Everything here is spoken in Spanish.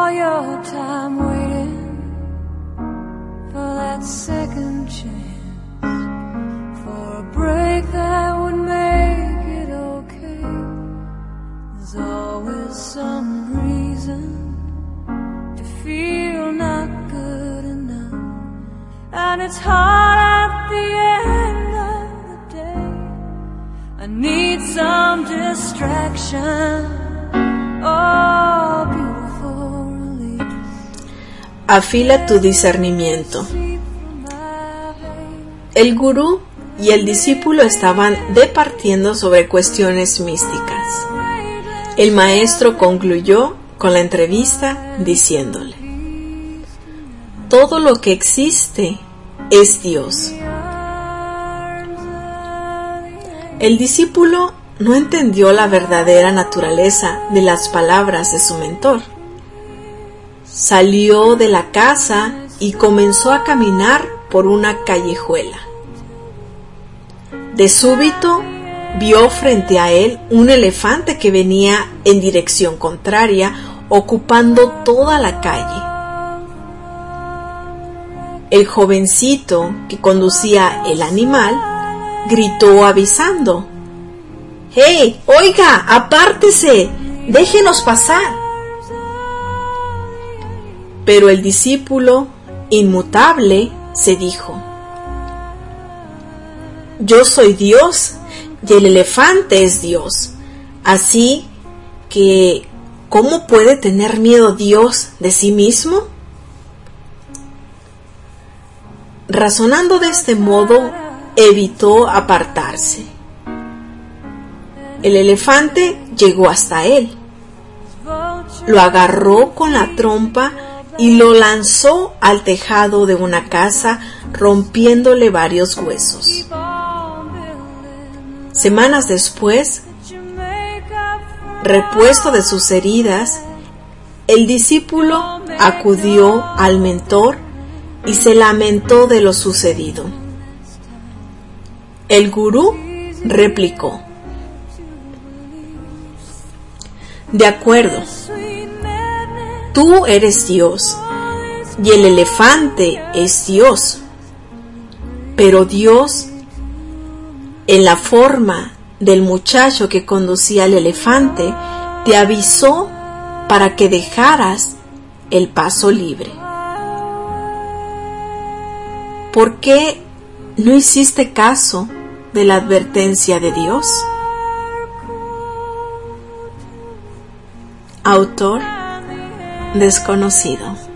all your time waiting for that second chance, for a break that would make it okay. There's always some reason to feel not good enough, and it's hard at the end of the day. I need some distraction. Oh, beautiful relief. Afila tu discernimiento. El gurú y el discípulo estaban departiendo sobre cuestiones místicas. El maestro concluyó con la entrevista diciéndole: todo lo que existe es Dios. El discípulo no entendió la verdadera naturaleza de las palabras de su mentor. Salió de la casa y comenzó a caminar por una callejuela. De súbito vio frente a él un elefante que venía en dirección contraria, ocupando toda la calle. El jovencito que conducía el animal gritó avisando: ¡Hey, oiga, apártese! ¡Déjenos pasar! Pero el discípulo, inmutable, se dijo: yo soy Dios y el elefante es Dios. Así que, ¿cómo puede tener miedo Dios de sí mismo? Razonando de este modo, evitó apartarse. El elefante llegó hasta él, lo agarró con la trompa y lo lanzó al tejado de una casa, rompiéndole varios huesos. Semanas después, repuesto de sus heridas, el discípulo acudió al mentor y se lamentó de lo sucedido. El gurú replicó: de acuerdo, tú eres Dios y el elefante es Dios, pero Dios, en la forma del muchacho que conducía al elefante, te avisó para que dejaras el paso libre. ¿Por qué no hiciste caso de la advertencia de Dios? Autor desconocido.